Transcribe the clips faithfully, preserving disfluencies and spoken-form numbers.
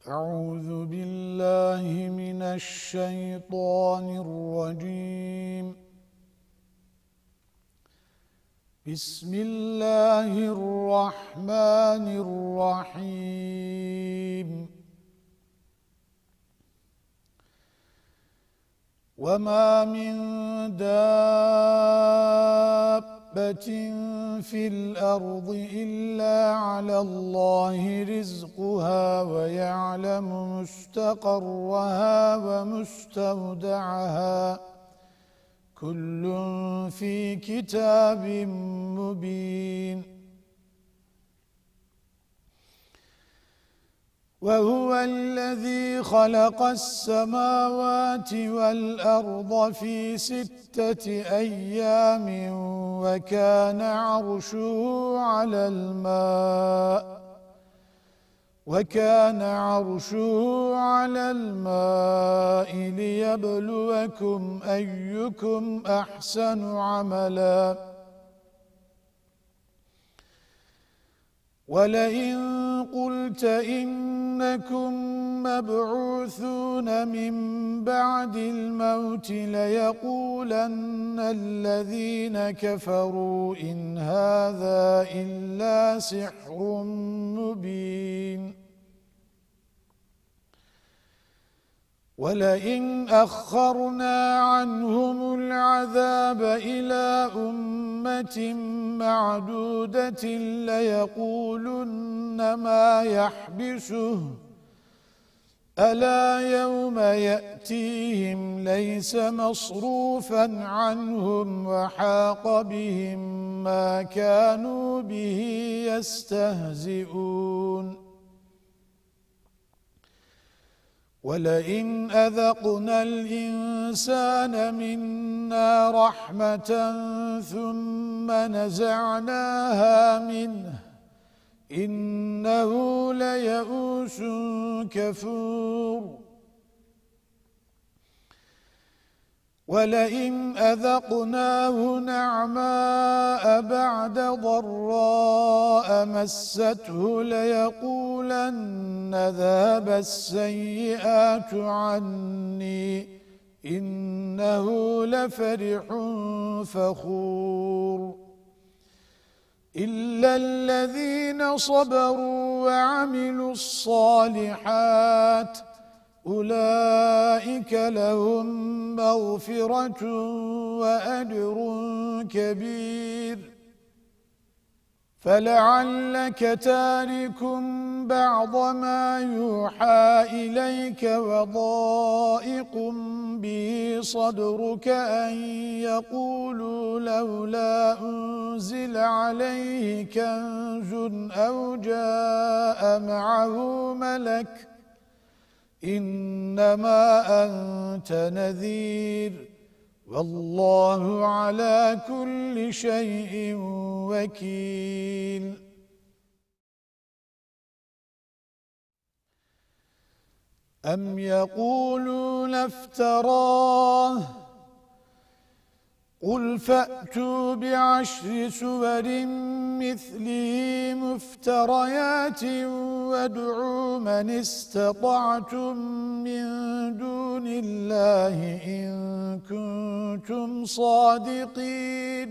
أعوذ بالله من الشيطان الرجيم. بسم الله الرحمن الرحيم. وما من دابة في الأرض إلا على الله رزقها ويعلم مستقرها ومستودعها كل في كتاب مبين. وهو الذي خلق السماوات والأرض في ستة أيام وكان عرشه على الماء وكان عرشه على الماء ليبلوكم أيكم أحسن عملا. ولئن قلت إنكم مبعوثون من بعد الموت ليقولن الذين كفروا إن هذا إلا سحر مبين. ولئن أخرنا عنهم العذاب إلى أمة معدودة ليقولن ما يحبسه ألا يوم يأتيهم ليس مصروفا عنهم وحاق بهم ما كانوا به يستهزئون. ولئن أذقنا الإنسان منا رحمة ثم نزعناها منه إنه ليئوس كفور. ولئن أذقناه نعماء بعد ضراء مسته ليقولن ذهب السيئات عني إنه لفرح فخور. إلا الذين صبروا وعملوا الصالحات أولئك لهم مغفرة وأجر كبير. فلعلك تارك بعض ما يوحى إليك وضائق به صدرك أن يقولوا لولا أنزل عليه كنز أو جاء معه ملك إنما أنت نذير والله على كل شيء وكيل. أم يقولون افتراه قل فأتوا بعشر سور مثله مفتريات وادعوا من استطعتم من دون الله إن كنتم صادقين.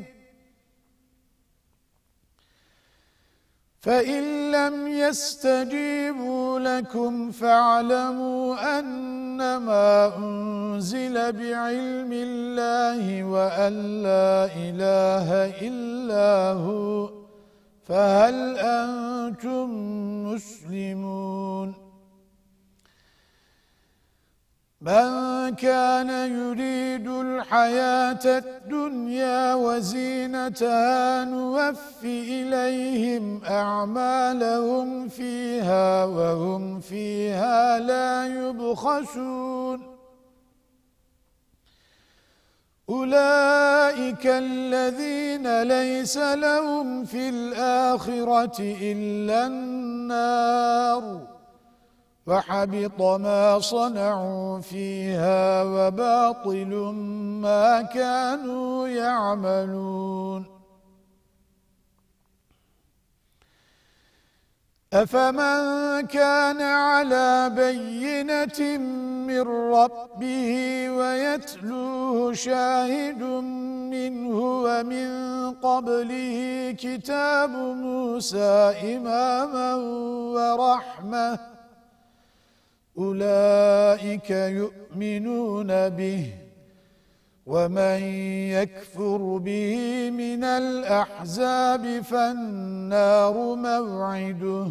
فإن لم يستجيبوا لكم فاعلموا أنما أنزل بعلم الله وأن لا إله إلا هو فهل أنتم مسلمون. من كان يريد الحياة الدنيا وزينتها نوف إليهم أعمالهم فيها وهم فيها لا يبخسون. أولئك الذين ليس لهم في الآخرة إلا النار وحبط ما صنعوا فيها وباطل ما كانوا يعملون. أفمن كان على بينة من ربه ويتلوه شاهد منه ومن قبله كتاب موسى إماما ورحمة أولئك يؤمنون به ومن يكفر به من الأحزاب فالنار موعده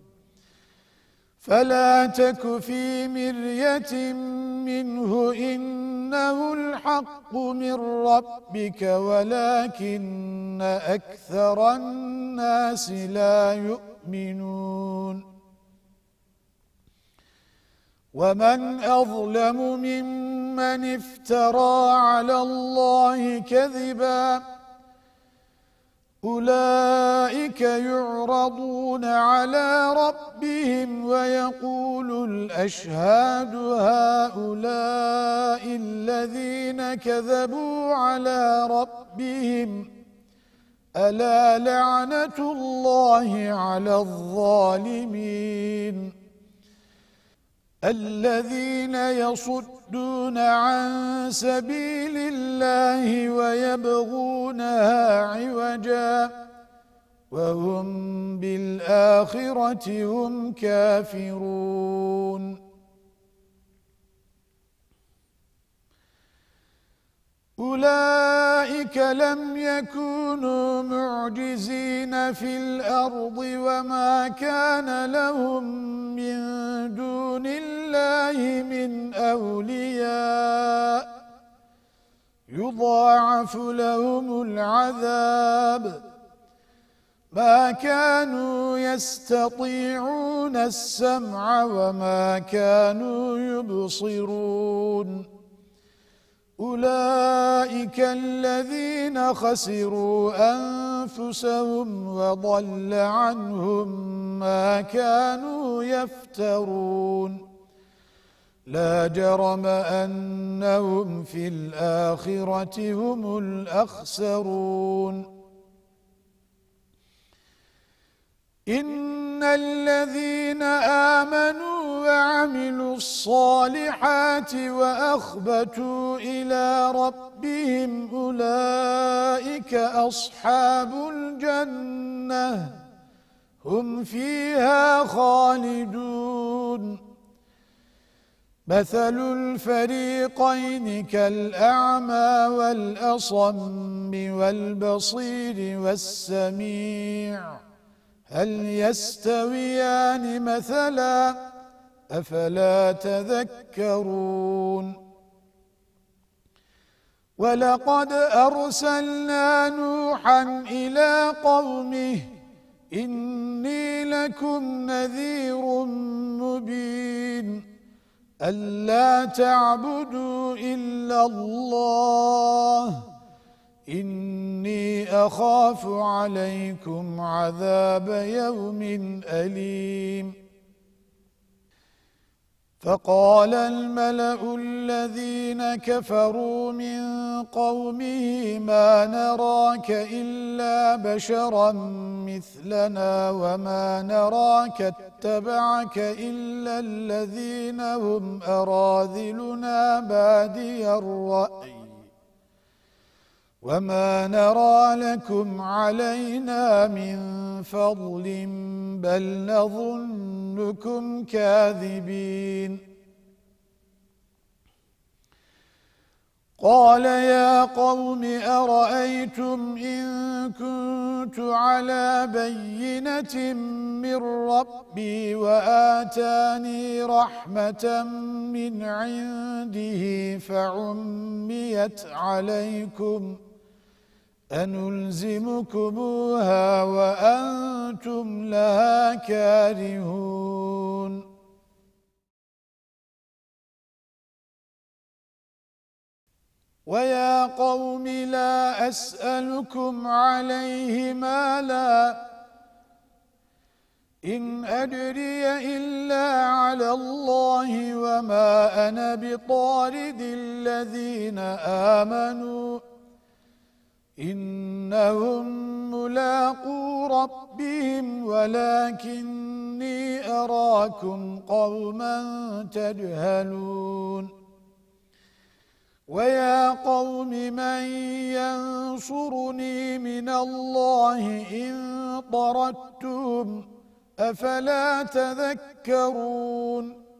فلا تك في مرية منه إنه الحق من ربك ولكن أكثر الناس لا يؤمنون ومن أظلم ممن افترى على الله كذبا أولئك يعرضون على ربهم ويقول الأشهاد هؤلاء الذين كذبوا على ربهم ألا لعنة الله على الظالمين الذين يصدون عن سبيل الله ويبغونها عوجا وهم بالآخرة هم كافرون أولئك لم يكونوا معجزين في الأرض وما كان لهم من دون الله من أولياء يضاعف لهم العذاب ما كانوا يستطيعون السمع وما كانوا يبصرون أولئك الذين خسروا أنفسهم وضل عنهم ما كانوا يفترون لا جرم أنهم في الآخرة هم الأخسرون إن الذين آمنوا وعملوا الصالحات وأخبتوا إلى ربهم أولئك أصحاب الجنة هم فيها خالدون مثل الفريقين كالأعمى والأصم والبصير والسميع هل يستويان مثلا أفلا تذكرون ولقد أرسلنا نوحا إلى قومه إني لكم نذير مبين ألا تعبدوا إلا الله إني أخاف عليكم عذاب يوم أليم فقال الملأ الذين كفروا من قومه ما نراك إلا بشرا مثلنا وما نراك اتبعك إلا الذين هم أراذلنا بادي الرأي وما نرى لكم علينا من فضل بل نظنكم كاذبين قال يا قوم أرأيتم إن كنت على بينة من ربي وآتاني رحمة من عنده فعميت عليكم أنلزمكموها وأنتم لها كارهون ويا قوم لا أسألكم عليه مالا إن أجري إلا على الله وما أنا بطارد الذين آمنوا إنهم ملاقو ربهم ولكني أراكم قوما تجهلون ويا قوم من ينصرني من الله إن طردتم أفلا تذكرون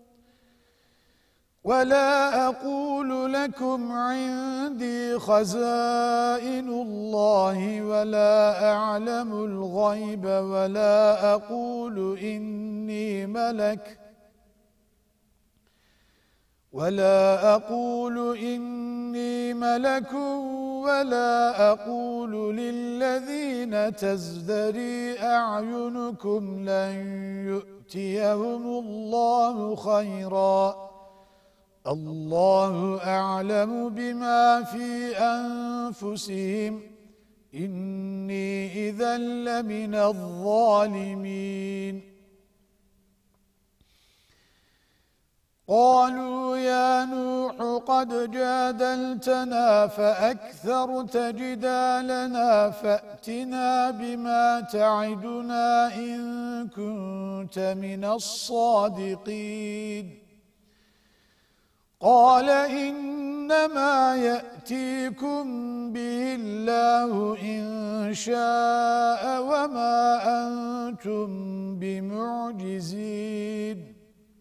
ولا أقول لكم عندي خزائن الله ولا أعلم الغيب ولا أقول إني ملك ولا أقول إني ملك ولا أقول للذين تزدري أعينكم لن يؤتيهم الله خيرا الله أعلم بما في أنفسهم إني إذا لمن الظالمين قالوا يا نوح قد جادلتنا فأكثرت جدالنا فأتنا بما تعدنا إن كنت من الصادقين قال إنما يأتيكم به الله إن شاء وما أنتم بمعجزين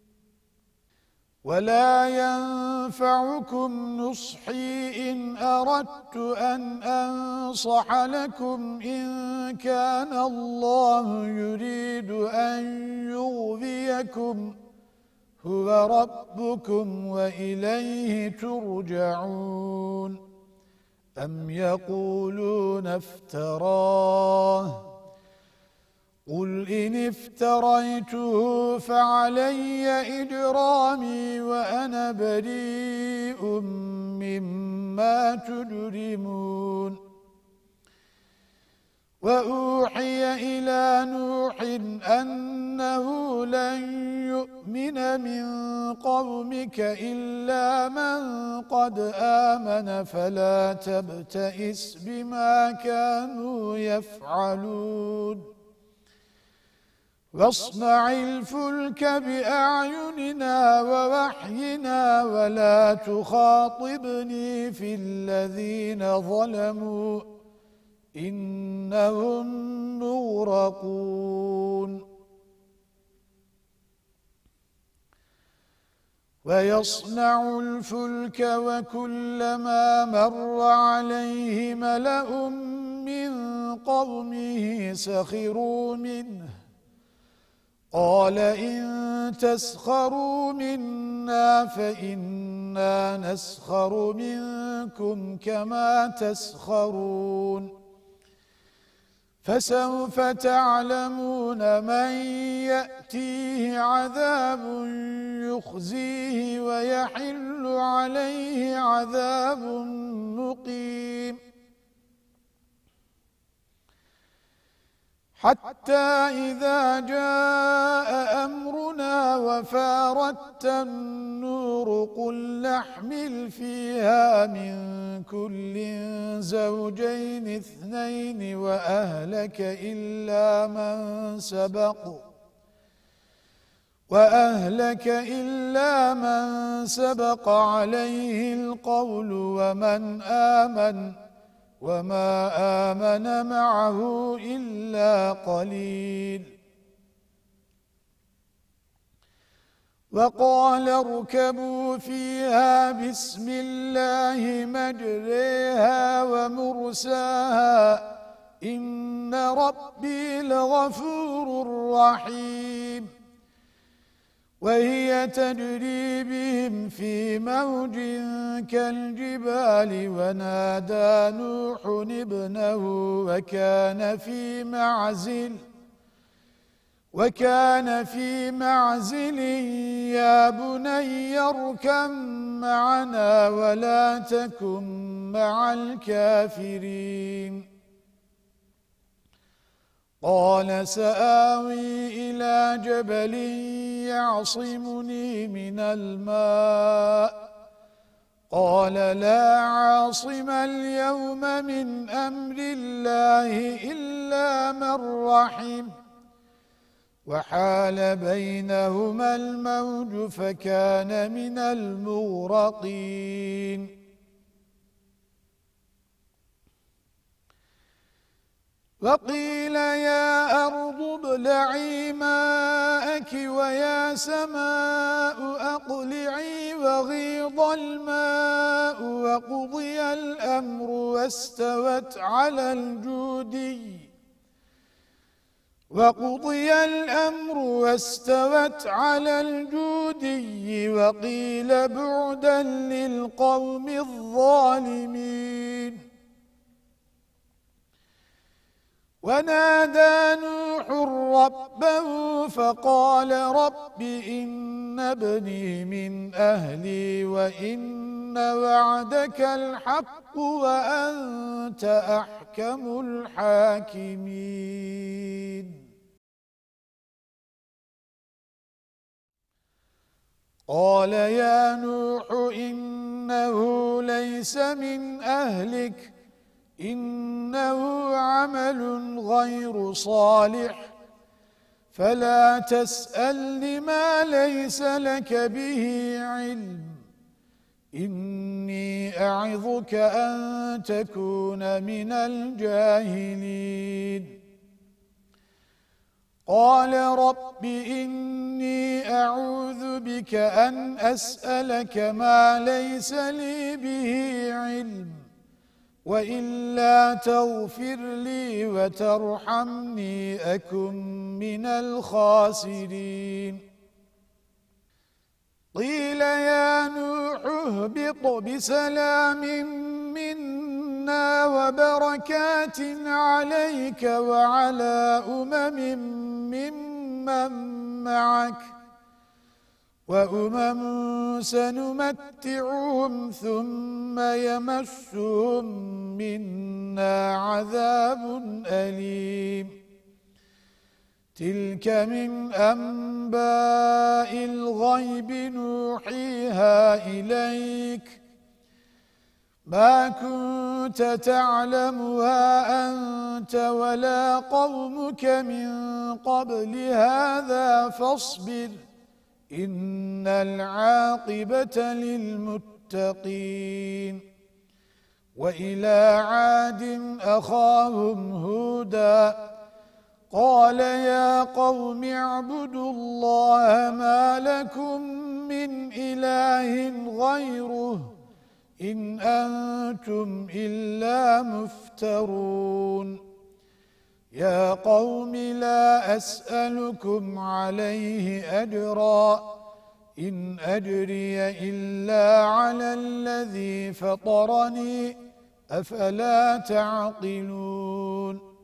ولا ينفعكم نصحي إن أردت أن أنصح لكم إن كان الله يريد أن يغويكم هو ربكم وإليه ترجعون أم يقولون افتراه قل إن افتريته فعلي إجرامي وأنا بريء مما تجرمون وأوحي إلى نوح أنه لن يؤمن من قومك إلا من قد آمن فلا تبتئس بما كانوا يفعلون واصنع الفلك بأعيننا ووحينا ولا تخاطبني في الذين ظلموا إنهم مغرقون ويصنع الفلك وكلما مر عليه ملأ من قومه سخروا منه قال إن تسخروا منا فإنا نسخر منكم كما تسخرون فسوف تعلمون من يأتيه عذاب يخزيه ويحل عليه عذاب مقيم حتى إذا جاء أمرنا وفارت النور قل نحمل فيها من كل زوجين اثنين وأهلك إلا من سبق وأهلك إلا من سبق عليه القول ومن آمن وما آمن معه إلا قليل وقال اركبوا فيها بسم الله مجريها ومرساها إن ربي لغفور رحيم وهي تجري بهم في موج كالجبال ونادى نوح ابنه وكان في معزل وكان في معزل يا بني اركب معنا ولا تكن مع الكافرين قال سآوي إلى جبل يعصمني من الماء قال لا عاصم اليوم من أمر الله إلا من رحم وحال بينهما الموج فكان من المغرقين وقيل يا أرض ابلعي ماءك ويا سماء أقلعي وغيض الماء وقضي الأمر واستوت على الجودي وقضي الأمر واستوت على الجودي وقيل بعدا للقوم الظالمين ونادى نوح ربه فقال رب إن ابني من أهلي وإن وعدك الحق وأنت أحكم الحاكمين قال يا نوح إنه ليس من أهلك إنه عمل غير صالح فلا تسأل لما ليس لك به علم إني أعظك أن تكون من الجاهلين قال رب إني أعوذ بك أن أسألك ما ليس لي به علم وإلا تغفر لي وترحمني أكن من الخاسرين قيل يا نوح اهبط بسلام منا وبركات عليك وعلى أمم ممن معك وأمم سنمتعهم ثم يمسهم منا عذاب أليم تلك من أنباء الغيب نوحيها إليك ما كنت تعلمها أنت ولا قومك من قبل هذا فاصبر إن العاقبة للمتقين وإلى عاد أخاهم هودا قال يا قوم اعبدوا الله ما لكم من إله غيره إن أنتم إلا مفترون يا قوم لا أسألكم عليه أجرا إن أجري إلا على الذي فطرني أفلا تعقلون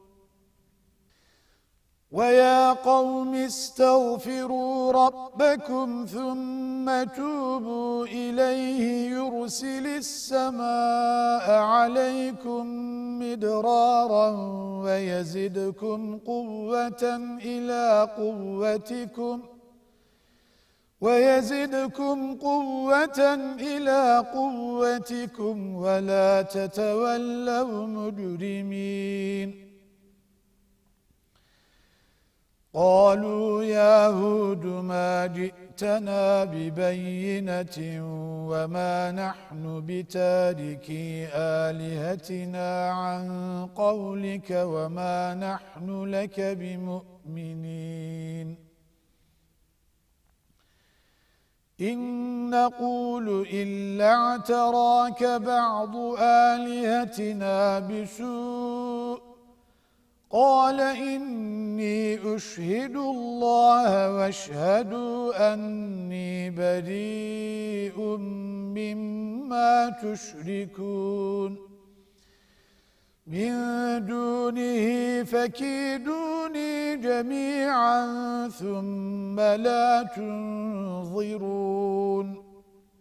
ويا قوم استغفروا ربكم ثم توبوا إليه يرسل السماء عليكم مدرارا ويزدكم قوة إلى قوتكم ويزدكم قوة إلى قوتكم ولا تتولوا مجرمين قالوا يا هود ما جئتنا ببينة وما نحن بتاركي آلهتنا عن قولك وما نحن لك بمؤمنين إن نقول إلا اعتراك بعض آلهتنا بسوء قال إني أشهد الله واشهدوا أني بريء مما تشركون من دونه فكيدوني جميعا ثم لا تنظرون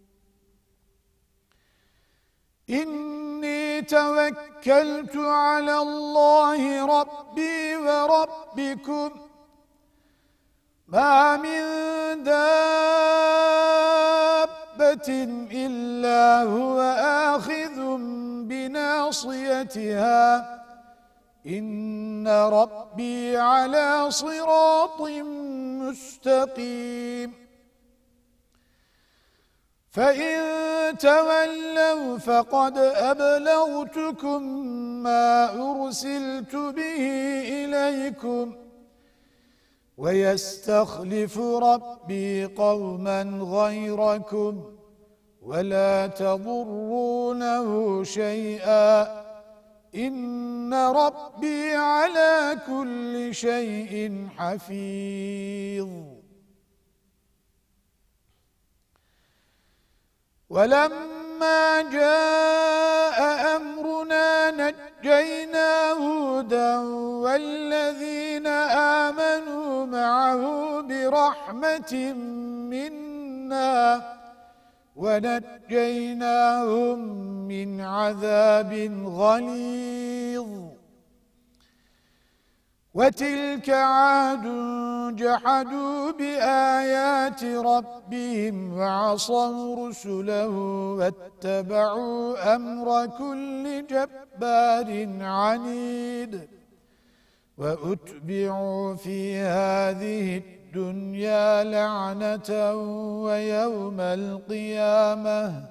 إني توكلت على الله ربي وربكم ما من دابة دابة إلا هو آخذ بناصيتها إن ربي على صراط مستقيم فإن تولوا فقد أبلغتكم ما أرسلت به إليكم ويستخلف ربي قوما غيركم ولا تضرونه شيئا إن ربي على كل شيء حفيظ ولما جاء أمرنا نجينا هودا والذين آمنوا معه برحمة منا ونجيناهم من عذاب غليظ وتلك عاد جحدوا بآيات ربهم وعصوا رسله واتبعوا أمر كل جبار عنيد وأتبعوا في هذه الدنيا لعنة ويوم القيامة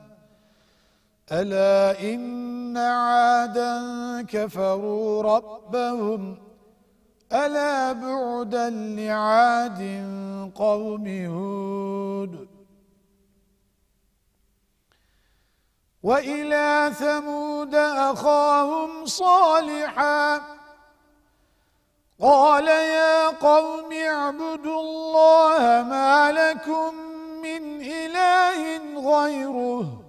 ألا إن عادا كفروا ربهم ألا بعدا لعاد قوم هود وإلى ثمود أخاهم صالحا قال يا قوم اعبدوا الله ما لكم من إله غيره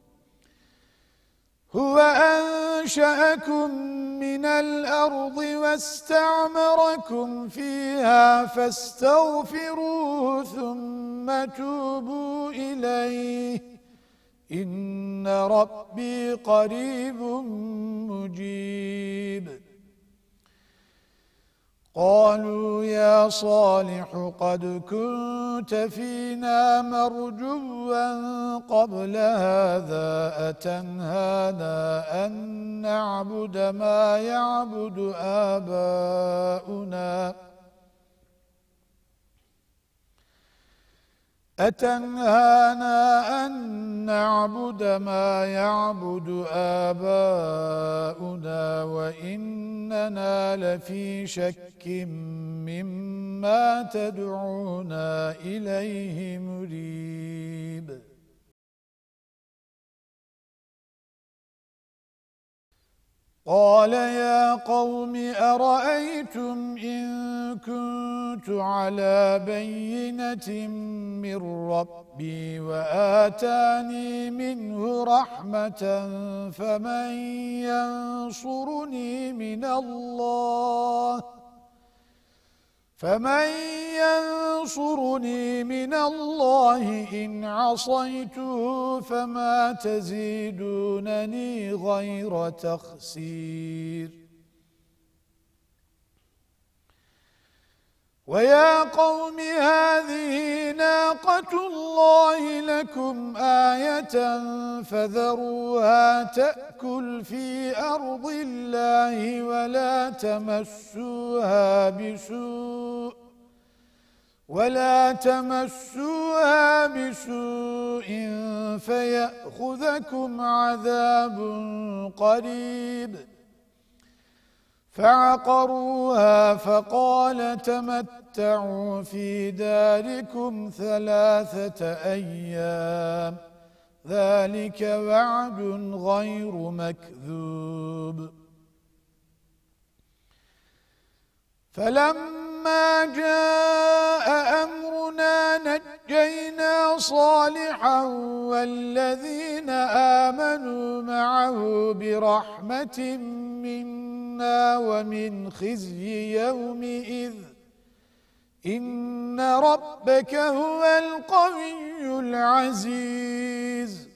هو أنشأكم من الأرض واستعمركم فيها فاستغفروه ثم توبوا إليه إن ربي قريب مجيب قالوا يا صالح قد كنت فينا مرجوا قبل هذا أتنهانا أن نعبد ما يعبد آباؤنا أتنهانا أن نعبد ما يعبد آباؤنا وإننا لفي شك مما تدعونا إليه مريب قال يا قوم أرأيتم إن كنت على بينة من ربي وآتاني منه رحمة فمن ينصرني من الله فمن ينصرني من الله إن عصيته فما تزيدونني غير تخسير ويا قوم هذه ناقة الله لكم آية فذروها تأكل في أرض الله ولا تمسوها بسوء ولا تمسوها بسوء فيأخذكم عذاب قريب فعقروها فقال تمتعوا في داركم ثلاثة أيام ذلك وعد غير مكذوب فلما جاء أمرنا نجينا صالحا والذين آمنوا معه برحمة منا ومن خزي يومئذ إن ربك هو القوي العزيز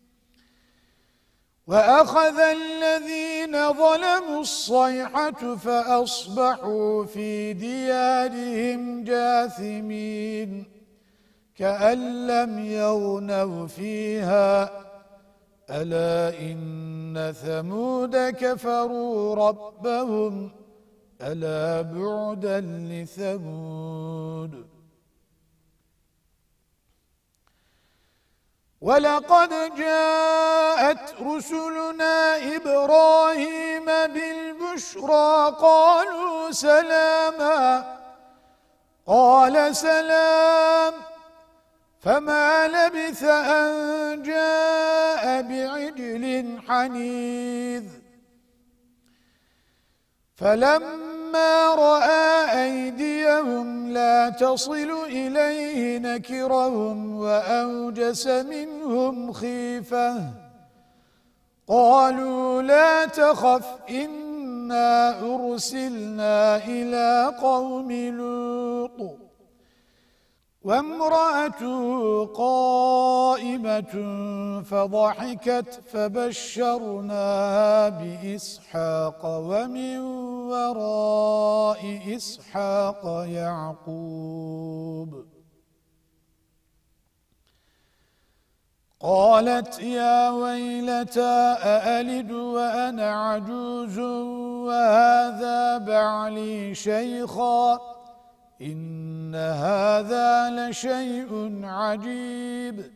وأخذ الذين ظلموا الصيحة فأصبحوا في ديارهم جاثمين كأن لم يغنوا فيها ألا إن ثمود كفروا ربهم ألا بعدا لثمود ولقد جاءت رسلنا إبراهيم بالبشرى قالوا سلاما قال سلام فما لبث أن جاء بعجل حنيذ فلما رأى أيديهم لا تصل إليه نكرهم وأوجس منهم خيفة قالوا لا تخف إنا أرسلنا إلى قوم لوط وامرأته قائمة فضحكت فبشرناها بإسحاق ومن وراء إسحاق يعقوب قالت يا ويلتى أألد وأنا عجوز وهذا بعلي شيخا إن هذا لشيء عجيب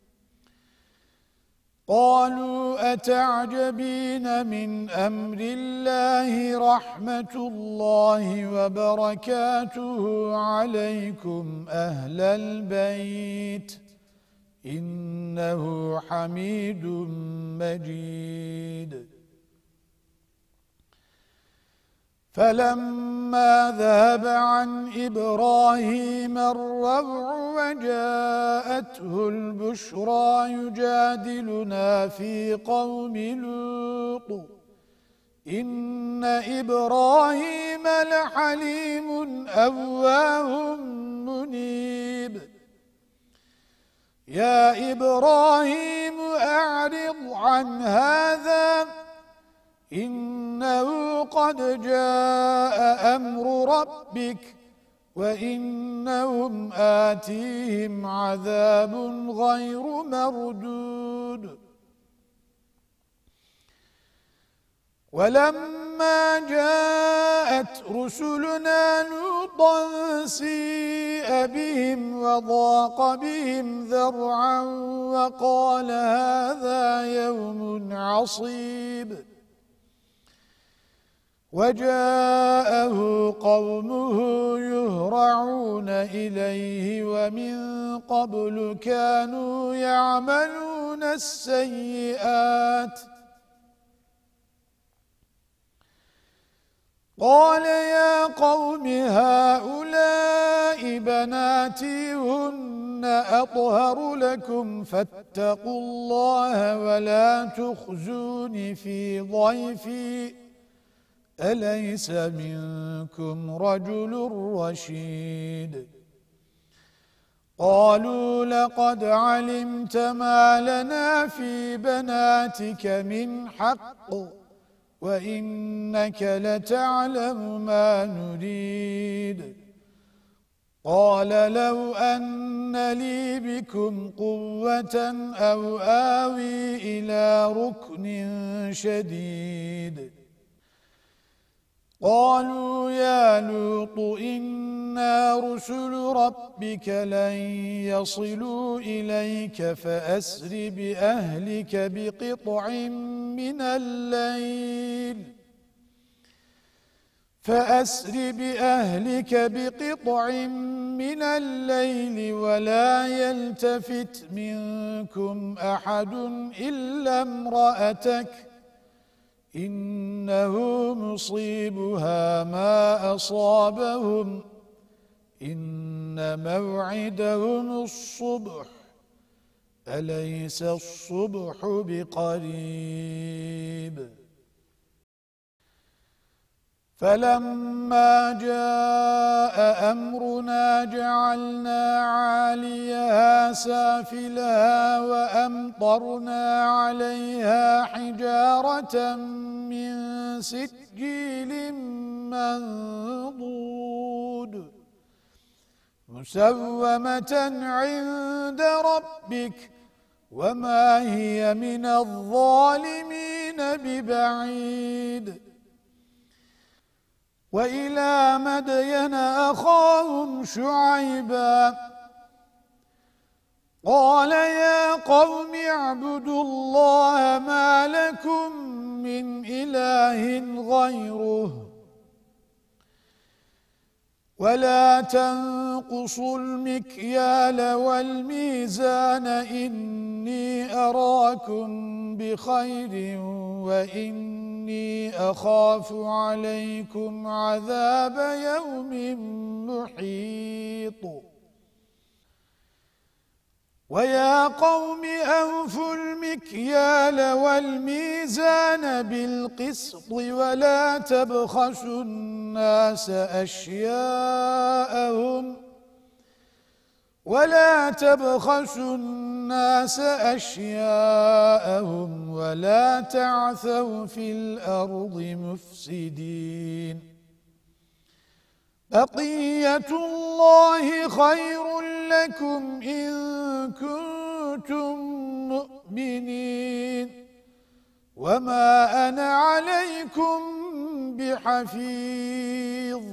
قالوا أتعجبين من أمر الله رحمة الله وبركاته عليكم أهل البيت إنه حميد مجيد فلما ذهب عن إبراهيم الروع وجاءته البشرى يجادلنا في قوم لوط إن إبراهيم لحليم أواه منيب يا إبراهيم أعرض عن هذا إنه قد جاء أمر ربك وإنهم آتيهم عذاب غير مردود ولما جاءت رسلنا لوطا سيء بهم وضاق بهم ذرعا وقال هذا يوم عصيب وجاءه قومه يهرعون إليه ومن قبل كانوا يعملون السيئات قال يا قوم هؤلاء بناتي هن أطهر لكم فاتقوا الله ولا تخزوني في ضيفي أليس منكم رجل رشيد قالوا لقد علمت ما لنا في بناتك من حق وإنك لتعلم ما نريد قال لو أن لي بكم قوة أو آوي إلى ركن شديد قالوا يا لوط إنا رسل ربك لن يصلوا إليك فأسر بأهلك بقطع من الليل فأسر بأهلك بقطع من الليل ولا يلتفت منكم أحد إلا امرأتك إنه مصيبها ما أصابهم إن موعدهم الصبح أليس الصبح بقريب فلما جاء أمرنا جعلنا عاليها سافلها وأمطرنا عليها حجارة من سجيل منضود مسومة عند ربك وما هي من الظالمين ببعيد وإلى مدين أخاهم شعيبا قال يا قوم اعبدوا الله ما لكم من إله غيره ولا تنقصوا المكيال والميزان إني أراكم بخير وإني أخاف عليكم عذاب يوم محيط ويا قوم أوفوا المكيال والميزان بالقسط ولا تبخسوا الناس أشياءهم ولا تبخسوا الناس أشياءهم ولا تعثوا في الأرض مفسدين بقية الله خير لكم إن كنتم مؤمنين وما أنا عليكم بحفيظ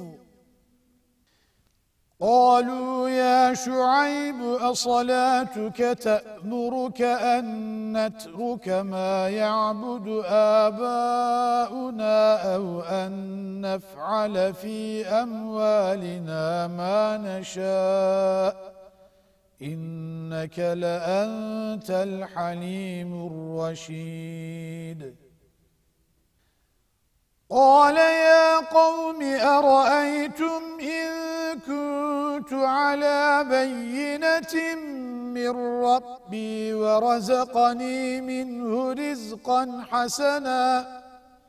قالوا يا شعيب أصلاتك تأمرك أن نترك ما يعبد آباؤنا أو أن نفعل في أموالنا ما نشاء إنك لأنت الحليم الرشيد قال يا قوم أرأيتم إن كنت على بينة من ربي ورزقني منه رزقا حسنا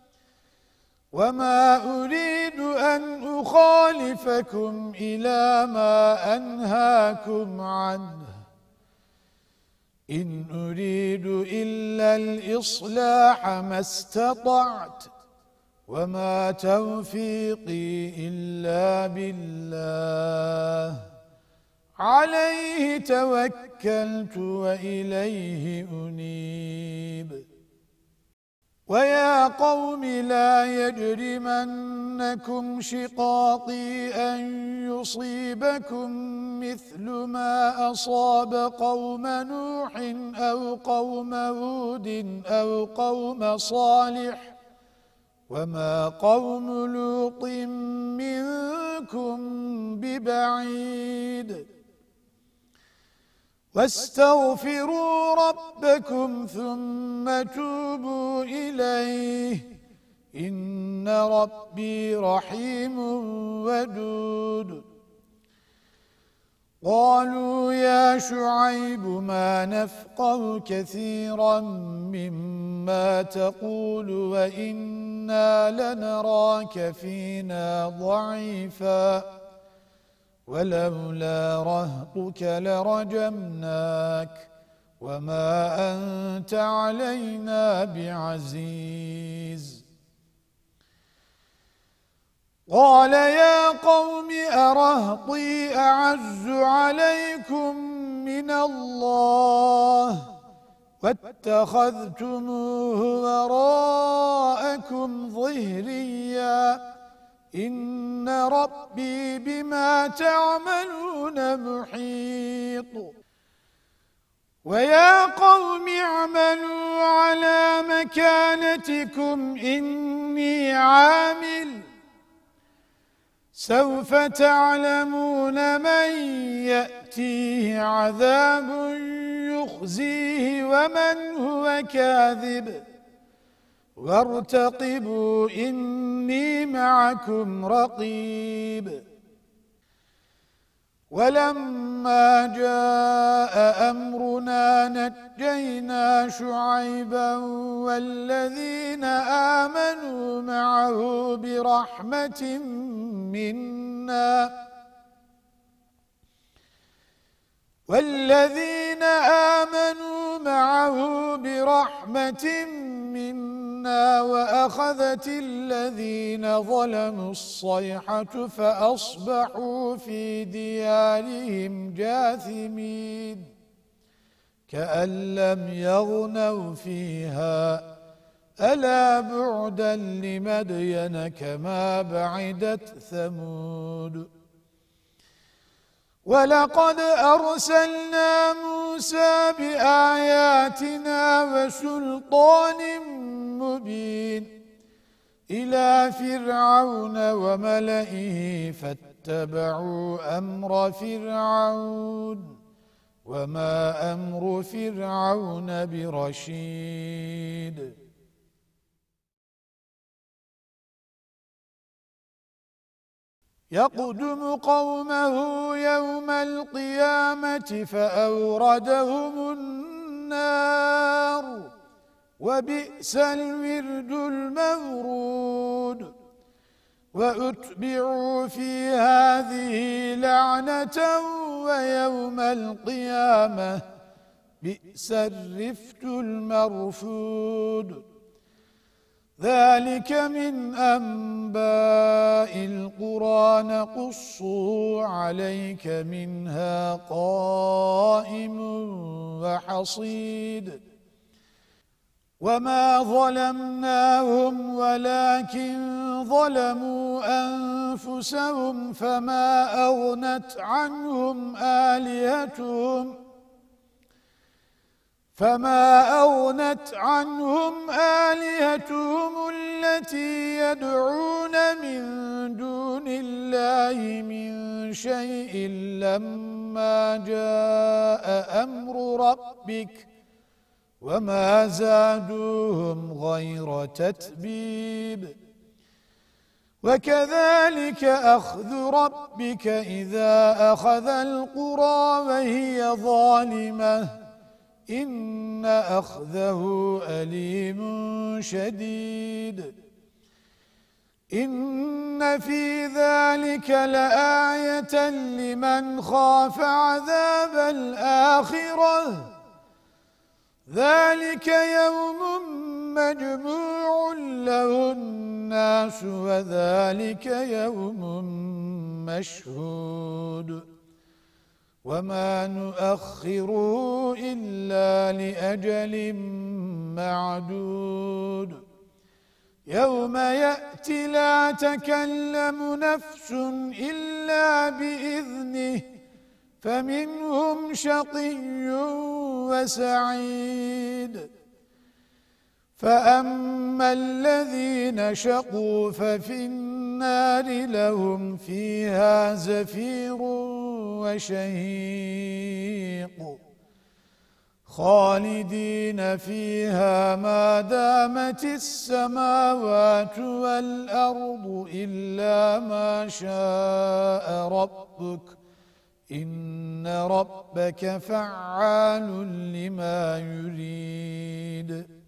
وما أريد أن أخالفكم إلى ما أنهاكم عنه إن أريد إلا الإصلاح ما استطعت وما توفيقي إلا بالله عليه توكلت وإليه أنيب ويا قوم لا يجرمنكم شقاقي أن يصيبكم مثل ما أصاب قوم نوح أو قوم هود أو قوم صالح وما قوم لوط منكم ببعيد واستغفروا ربكم ثم توبوا إليه إن ربي رحيم ودود قالوا يا شعيب ما نفقه كثيرا مما تقول وإنا لنراك فينا ضعيفا ولولا رهطك لرجمناك وما أنت علينا بعزيز قال يا قوم أرهطي أعز عليكم من الله واتخذتموه وراءكم ظهريا إن ربي بما تعملون محيط ويا قوم اعملوا على مكانتكم إني عامل سوف تعلمون من يأتيه عذاب يخزيه ومن هو كاذب وارتقبوا إني معكم رقيب ولما جاء أمرنا نجينا شعيبا والذين آمنوا معه برحمة منا والذين آمنوا معه برحمة منا أرسلنا وأخذت الذين ظلموا الصيحة فأصبحوا في ديارهم جاثمين كأن لم يغنوا فيها ألا بعدا لمدين كما بعدت ثمود ولقد أرسلنا موسى بآياتنا وسلطان مبين إلى فرعون وملئه فاتبعوا أمر فرعون وما أمر فرعون برشيد يقدم قومه يوم القيامة فأوردهم النار وبئس الورد المورود وأتبعوا في هذه لعنة ويوم القيامة بئس الرفد المرفود ذلك من أنباء القرى نقصه عليك منها قائم وحصيد وما ظلمناهم ولكن ظلموا أنفسهم فما أغنت عنهم آلهتهم فما أغنت عنهم آلهتهم التي يدعون من دون الله من شيء لما جاء أمر ربك وما زادوهم غير تتبيب وكذلك أخذ ربك إذا أخذ القرى وهي ظالمة إن أخذه أليم شديد إن في ذلك لآية لمن خاف عذاب الآخرة ذلك يوم مجموع له الناس وذلك يوم مشهود وما نؤخره إلا لأجل معدود يوم يأتي لا تكلم نفس إلا بإذنه فمنهم شقي وسعيد فأما الذين شقوا ففي النار لهم فيها زفير وشهيق خالدين فيها ما دامت السماوات والأرض إلا ما شاء ربك إن ربك فعال لما يريد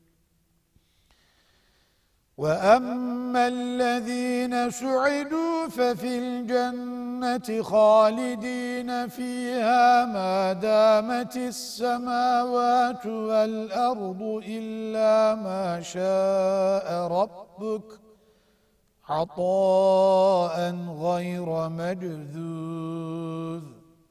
وأما الذين سعدوا ففي الجنة خالدين فيها ما دامت السماوات والأرض إلا ما شاء ربك عطاء غير مجذوذ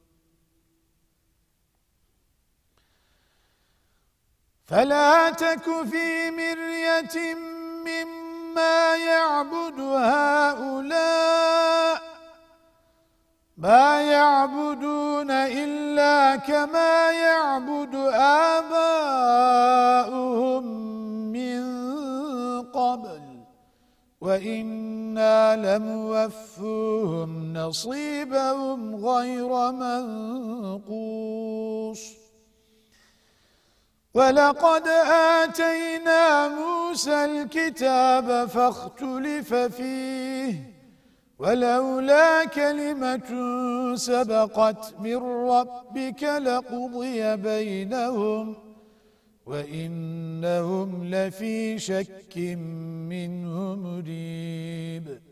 فلا تك في مرية مما يعبد هؤلاء ما يعبدون إلا كما يعبد آباؤهم من قبل وإنا لموفوهم نصيبهم غير منقوص ولقد آتينا موسى الكتاب فاختلف فيه ولولا كلمة سبقت من ربك لقضي بينهم وإنهم لفي شك منه مريب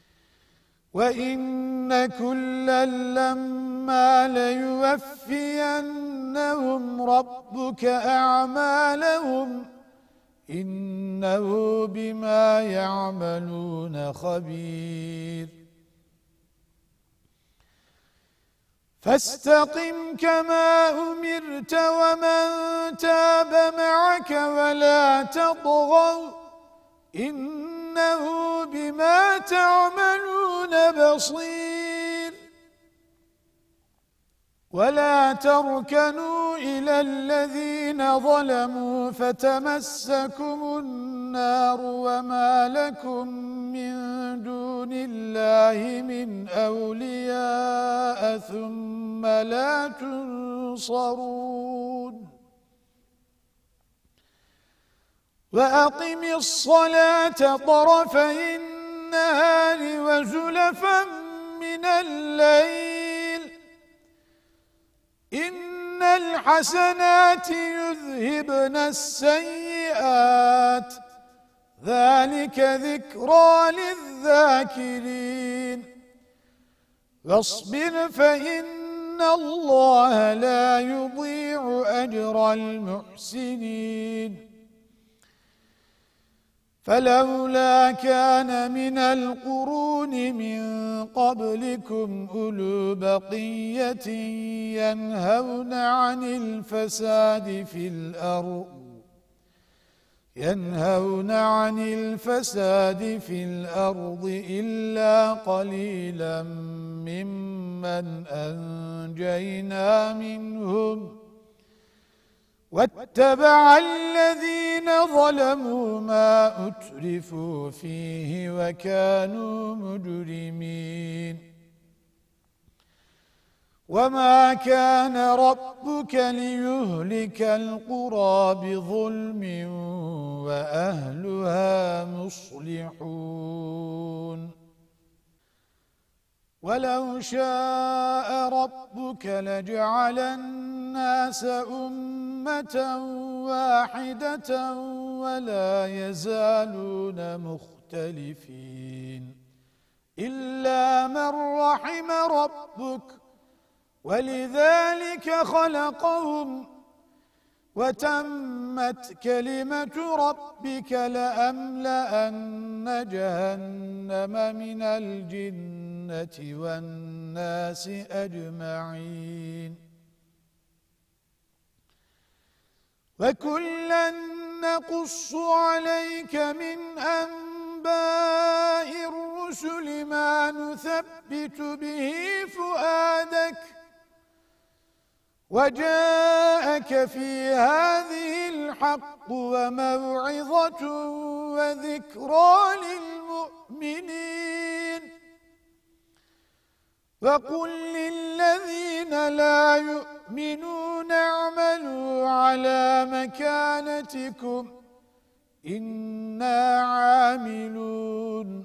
وإن كلا لما ليوفينهم ربك أعمالهم إنه بما يعملون خبير فاستقم كما أمرت ومن تاب معك ولا تطغوا إنه بما تعملون بصير ولا تركنوا إلى الذين ظلموا فتمسكم النار وما لكم من دون الله من أولياء ثم لا تنصرون وأقم الصلاة طرفي النهار وزلفا من الليل إن الحسنات يذهبن السيئات ذلك ذكرى للذاكرين واصبر فإن الله لا يضيع أجر المحسنين فلولا كان من القرون من قبلكم أولو بقية ينهون عن الفساد في الأرض ينهون عن الفساد في الأرض إلا قليلا ممن أنجينا منهم واتبع الذين ظلموا ما أترفوا فيه وكانوا مجرمين وما كان ربك ليهلك القرى بظلم وأهلها مصلحون ولو شاء ربك لجعل الناس أمة واحدة ولا يزالون مختلفين إلا من رحم ربك ولذلك خلقهم وتمت كلمة ربك لأملأن جهنم من الجنة والناس أجمعين وكلا نقص عليك من أنباء الرسل ما نثبت به فؤادك وجاءك في هذه الحق وموعظة وذكرى للمؤمنين وقل للذين لا يؤمنون اعملوا على مكانتكم إنا عاملون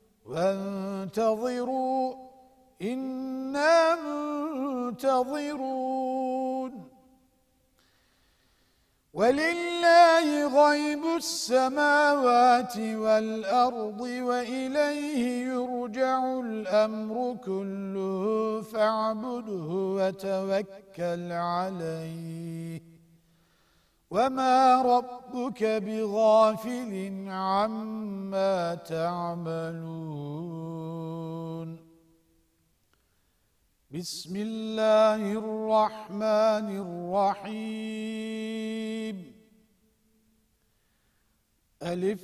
وانتظروا إنا منتظرون ولله غيب السماوات والأرض وإليه يرجع الأمر كله فاعبده وتوكل عليه وما ربك بغافل عما تعملون بسم الله الرحمن الرحيم ألف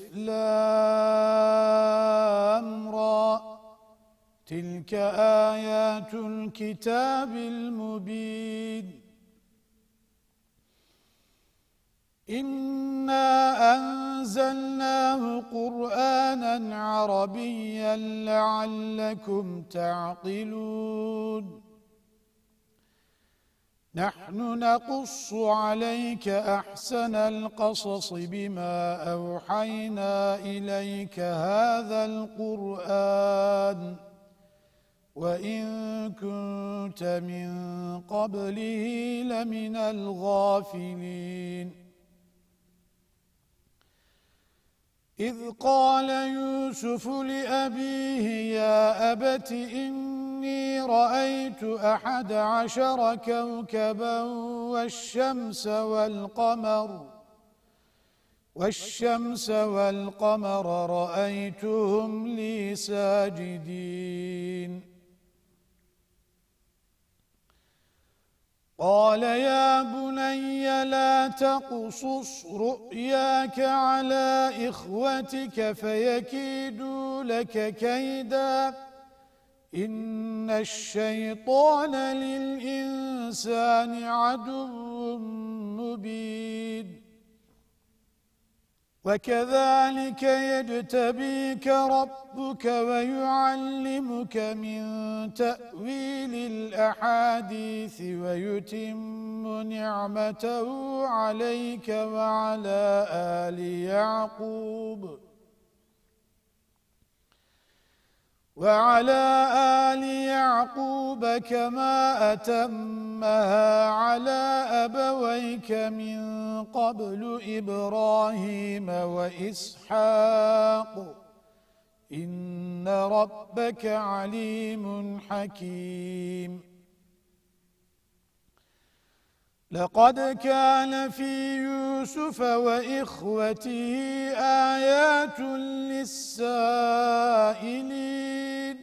لام را تلك آيات الكتاب المبين إنا أنزلناه قرآنا عربيا لعلكم تعقلون نحن نقص عليك أحسن القصص بما أوحينا إليك هذا القرآن وإن كنت من قبله لمن الغافلين إذ قال يوسف لأبيه يا أبت إني رأيت أحد عشر كوكبا والشمس والقمر والشمس والقمر رأيتهم لي ساجدين قال يا بني لا تقصص رؤياك على إخوتك فيكيدوا لك كيدا إن الشيطان للإنسان عدو مبين وكذلك يجتبيك ربك ويعلمك من تأويل الأحاديث ويتم نعمته عليك وعلى آل يعقوب وعلى آل يعقوب كما أتمها على أبويك من قبل إبراهيم وإسحاق إن ربك عليم حكيم لقد كان في يوسف وإخوته آيات للسائلين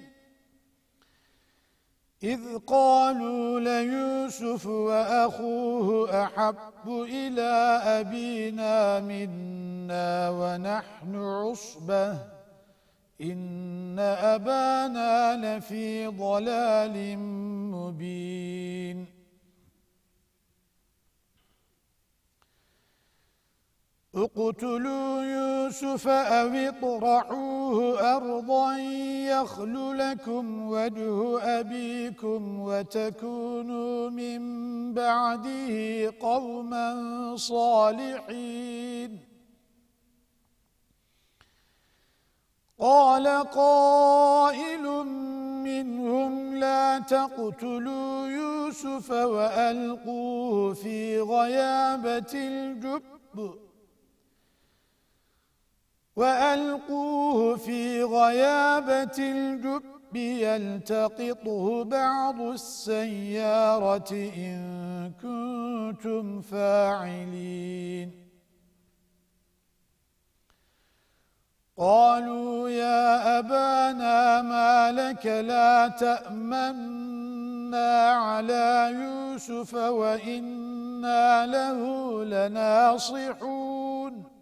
إذ قالوا ليوسف وأخوه أحب إلى أبينا منا ونحن عصبة إن أبانا لفي ضلال مبين اقتلوا يوسف أو اطرحوه أرضا يخل لكم وجه أبيكم وتكونوا من بعده قوما صالحين قال قائل منهم لا تقتلوا يوسف وألقوه في غيابة الجب وألقوه في غيابة الجب يلتقطه بعض السيارة إن كنتم فاعلين قالوا يا أبانا ما لك لا تأمنا على يوسف وإنا له لناصحون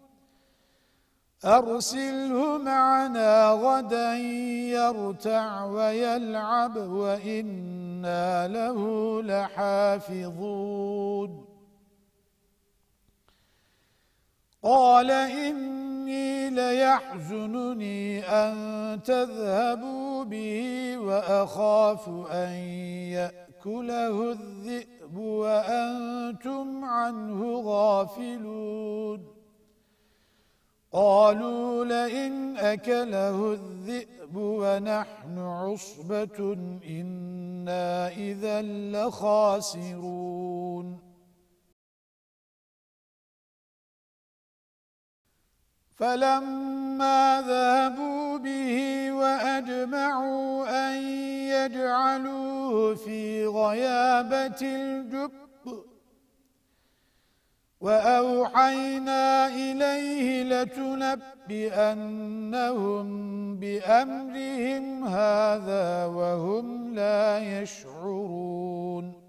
أرسله معنا غدا يرتع ويلعب وإنا له لحافظون قال إني ليحزنني أن تذهبوا به وأخاف أن يأكله الذئب وأنتم عنه غافلون قالوا لئن أكله الذئب ونحن عصبة إنا إذا لخاسرون فلما ذهبوا به وأجمعوا أن يجعلوه في غيابة الجب وأوحينا إليه لتنبئنهم بأمرهم هذا وهم لا يشعرون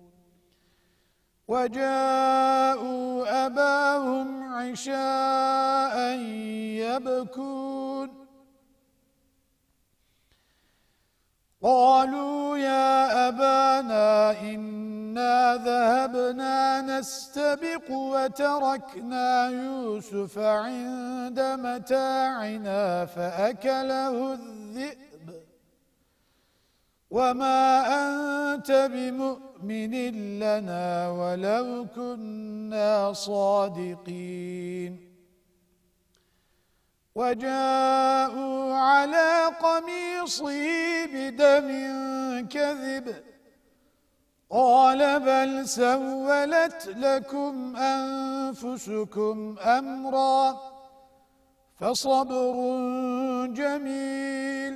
وجاءوا أباهم عشاء يبكون قالوا يا أبانا إنا ذهبنا نستبق وتركنا يوسف عند متاعنا فأكله الذئب وما أنت بمؤمن لنا ولو كنا صادقين وجاءوا على قميصه بدم كذب قال بل سولت لكم أنفسكم أمرا فصبر جميل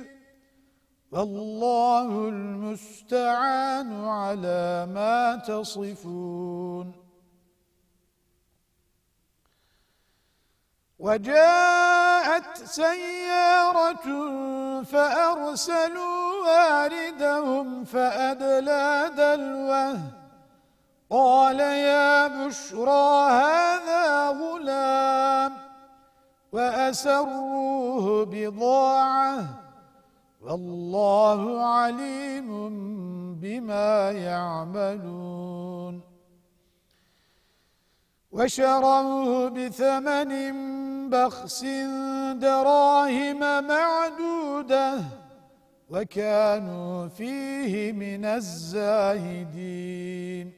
والله المستعان على ما تصفون وجاءت سيارة فأرسلوا واردهم فأدلى دلوه قال يا بشرى هذا غلام وأسروه بضاعة والله عليم بما يعملون وشروه بثمن بخس دراهم معدودة وكانوا فيه من الزاهدين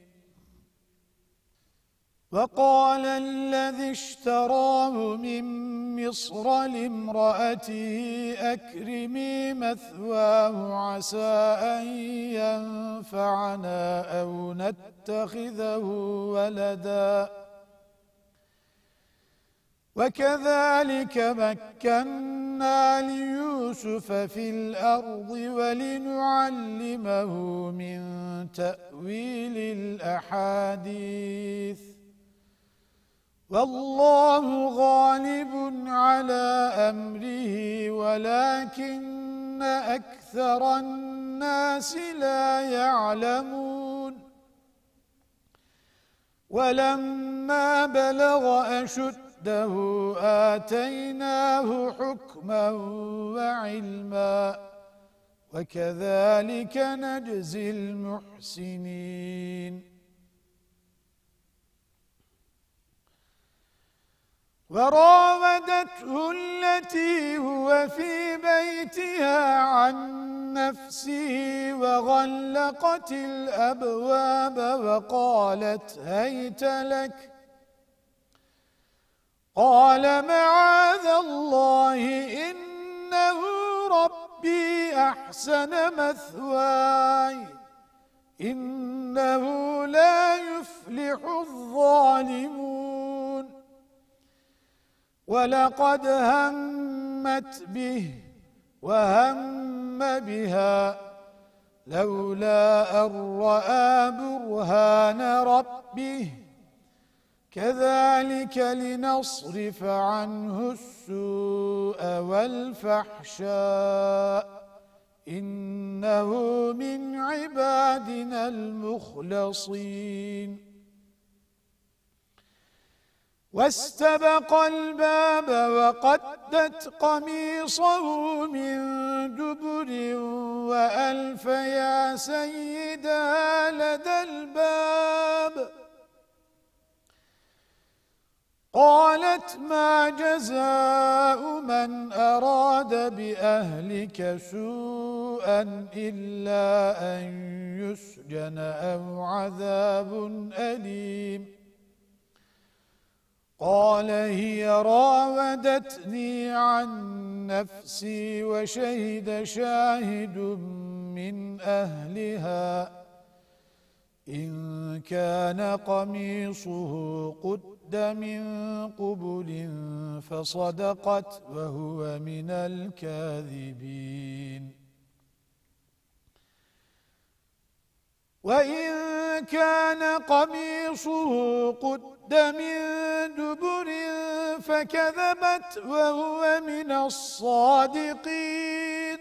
وقال الذي اشتراه من مصر لامرأته أكرمي مثواه عسى أن ينفعنا أو نتخذه ولدا وكذلك مكنا ليوسف في الأرض ولنعلمه من تأويل الأحاديث والله غالب على أمره ولكن أكثر الناس لا يعلمون ولما بلغ أشده آتيناه حكما وعلما وكذلك نجزي المحسنين وراودته التي هو في بيتها عن نفسه وغلقت الأبواب وقالت هيت لك قال معاذ الله إنه ربي أحسن مثواي إنه لا يفلح الظالمون ولقد همت به وهم بها لولا أن رأى برهان ربه كذلك لنصرف عنه السوء والفحشاء إنه من عبادنا المخلصين واستبق الباب وقدت قميصه من دبر وألف يا سيدها لدى الباب قالت ما جزاء من أراد بأهلك سوءا إلا أن يسجن أو عذاب أليم قال هي راودتني عن نفسي وشهد شاهد من أهلها إن كان قميصه قد من قبل فصدقت وهو من الكاذبين وإن كان قميصه قد من دبر فكذبت وهو من الصادقين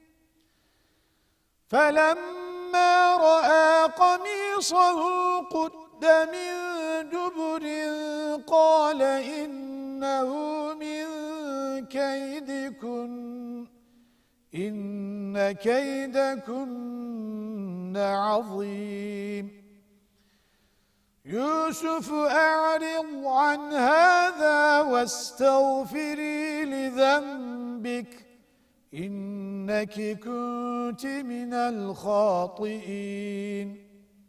فلما رأى قميصه قد من دبر قال إنه من كيدكن إن كيدكن عظيم يوسف أعرض عن هذا واستغفري لذنبك إنك كنت من الخاطئين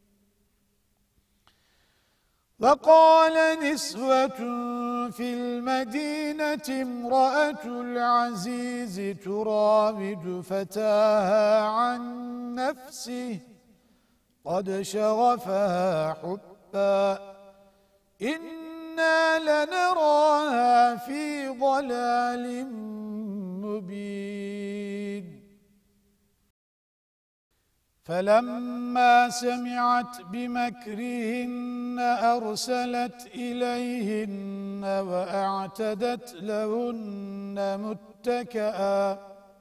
وقال نسوة في المدينة امرأة العزيز تراود فتاها عن نفسه قد شغفها حبا إنا لنراها في ضلال مبين فلما سمعت بمكرهن أرسلت إليهن وأعتدت لهن متكئا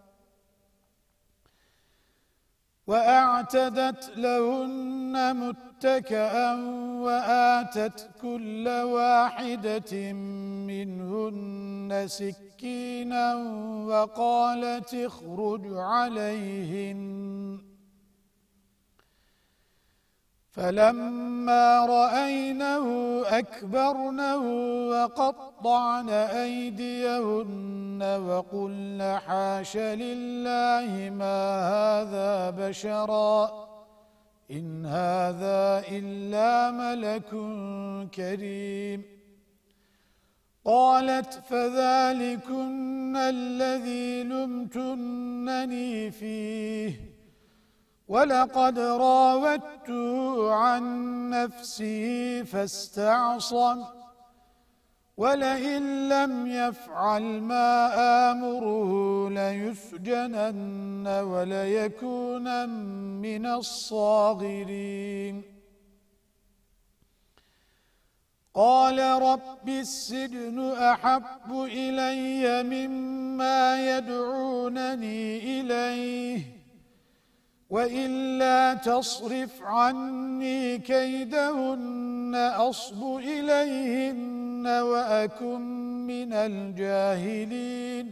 وأعتدت لهن متكئا وآتت كل واحدة منهن سكينا وقالت اخرج عليهن فلما رأينه أكبرنه وقطعن أيديهن وقلن حاش لله ما هذا بشرا إن هذا إلا ملك كريم قالت فذلكن الذي لمتنني فيه ولقد راودته عن نفسه فاستعصم ولئن لم يفعل ما آمره ليسجنن وليكون من الصاغرين قال رب السجن أحب إلي مما يدعونني إليه وإلا تصرف عني كيدهن أصب إليهن وأكن من الجاهلين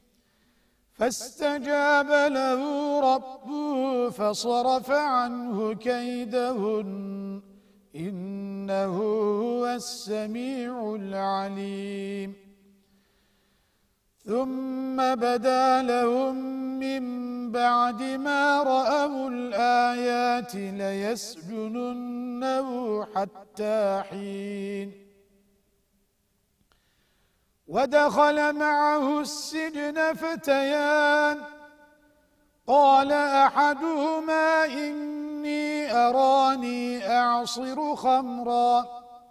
فاستجاب له ربه فصرف عنه كيدهن إنه هو السميع العليم ثم بدا لهم من بعد ما رأوا الآيات ليسجننه حتى حين ودخل معه السجن فتيان قال أحدهما إني أراني أعصر خمرا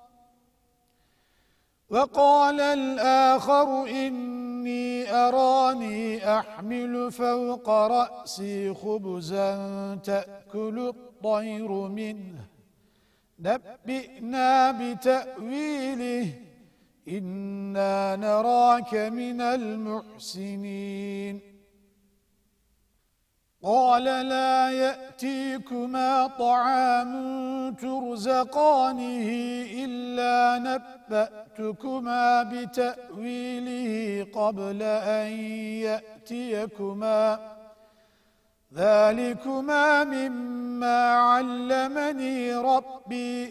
وقال الآخر إني أراني أحمل فوق رأسي خبزا تأكل الطير منه نبئنا بتأويله إنا نراك من المحسنين قال لا يأتيكما طعام ترزقانه إلا نبأتكما بتأويله قبل أن يأتيكما ذلكما مما علمني ربي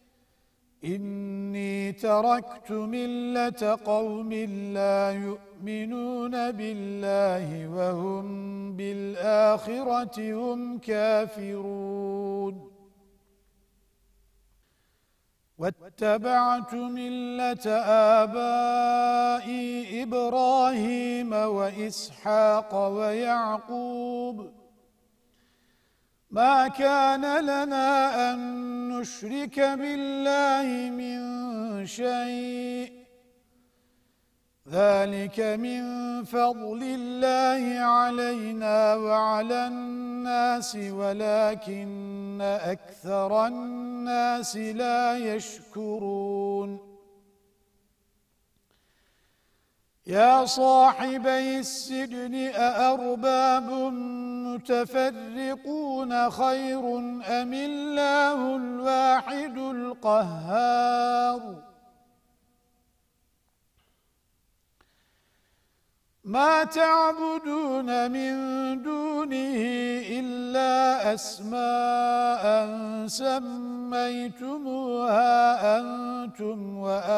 إني تركت ملة قوم لا يؤمنون بالله وهم بالآخرة هم كافرون واتبعت ملة آبائي إبراهيم وإسحاق ويعقوب ما كان لنا أن نشرك بالله من شيء ذلك من فضل الله علينا وعلى الناس ولكن أكثر الناس لا يشكرون يا صاحبي السجن أأرباب متفرقون خير أم الله الواحد القهار ما تعبدون من دونه إلا أسماء سميتموها أنتم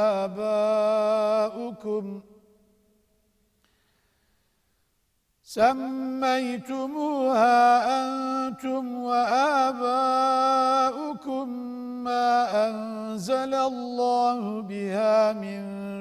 وآباؤكم سميتموها أنتم وآباؤكم ما أنزل الله بها من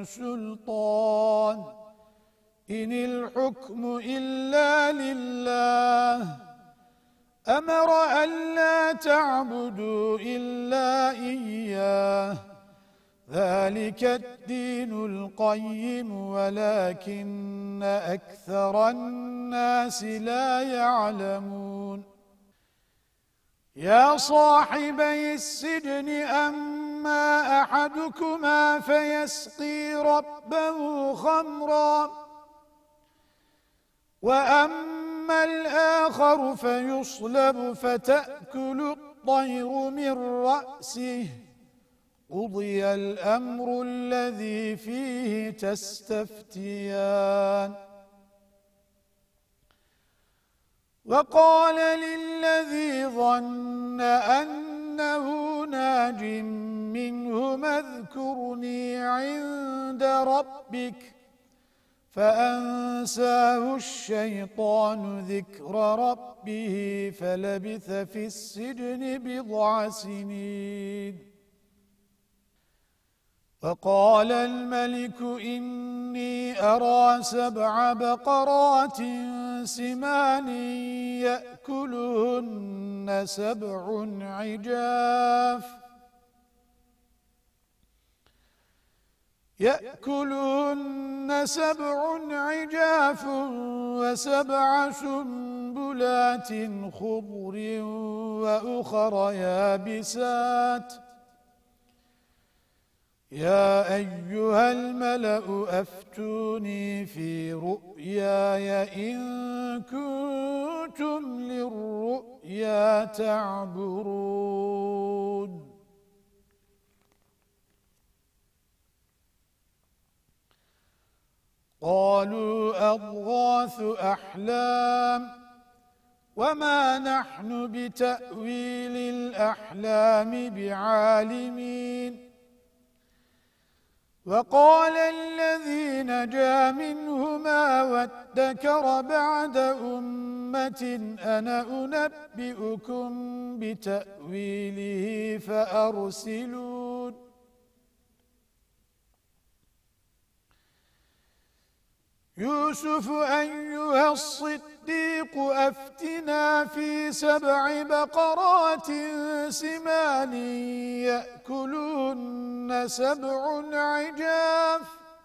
سلطان إن الحكم إلا لله أمر ألا تعبدوا إلا إياه ذلك الدين القيم ولكن أكثر الناس لا يعلمون يا صاحبي السجن أما أحدكما فيسقي ربه خمرا وأما الآخر فيصلب فتأكل الطير من رأسه قضي الأمر الذي فيه تستفتيان وقال للذي ظن أنه ناج منهما اذكرني عند ربك فأنساه الشيطان ذكر ربه فلبث في السجن بضع سنين وقال الملك إني أرى سبع بقرات سمان يأكلهن سبع عجاف يأكلهن سبع عجاف وسبع سنبلات خضر وأخر يابسات يا أيها الملأ أفتوني في رؤياي إن كنتم للرؤيا تعبرون قالوا أضغاث أحلام وما نحن بتأويل الأحلام بعالمين وقال الذي نجا منهما وادكر بعد أمة أنا أنبئكم بتأويله فأرسلون يوسف أيها الصديق أفتنا في سبع بقرات سمان يأكلهن سبع عجاف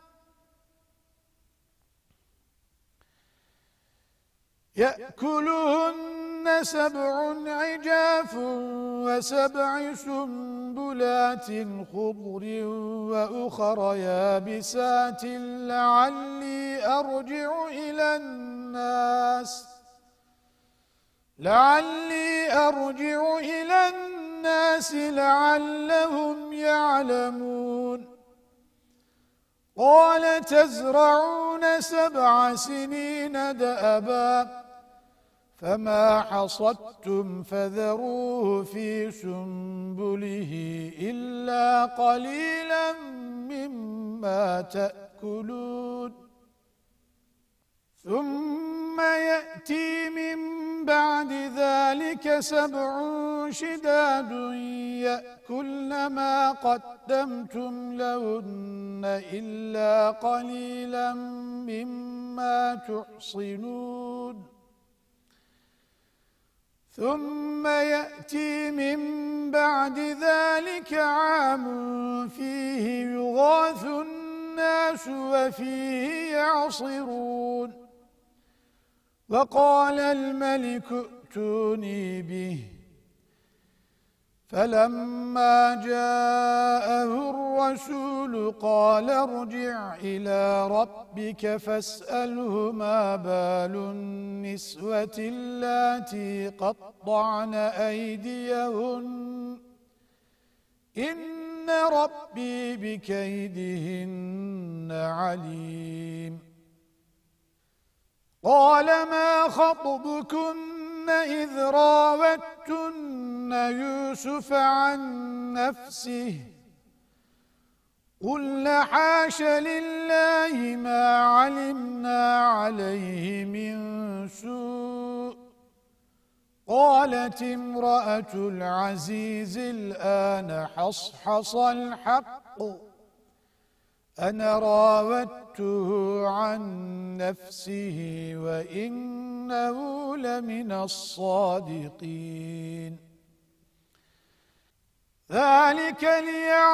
يأكلهن سبع عجاف وسبع سنبلات خضر وأخر يابسات لعلي أرجع إلى الناس لعلي أرجع إلى الناس لعلهم يعلمون قال تزرعون سبع سنين دأبا فما حصدتم فذروه في سنبله إلا قليلا مما تأكلون ثم يأتي من بعد ذلك سبع شداد يأكلن ما قدمتم لهن إلا قليلا مما تحصنون ثم يأتي من بعد ذلك عام فيه يغاث الناس وفيه يعصرون وقال الملك ائتوني به فلما جاءه الرسول قال ارجع إلى ربك فاسأله ما بال النسوة اللاتي قطعن أيديهن إن ربي بكيدهن عليم قال ما خطبكن إذ راوتن يوسف عن نفسه قلنا حاش لله ما علمنا عليه من سوء قالت امرأة العزيز الآن حصحص الحق أنا راودته عن نفسه وإنه لمن الصادقين ذلك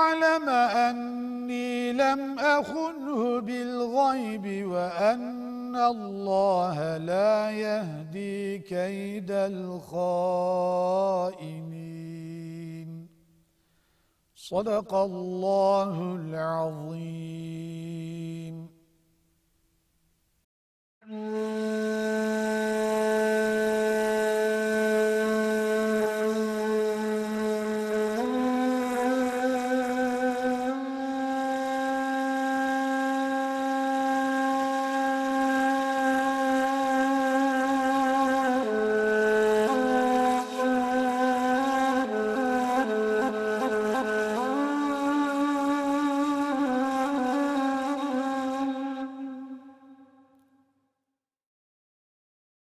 ليعلم أني لم أخنه بالغيب وأن إن الله لا يهدي كيد الخائنين. صدق الله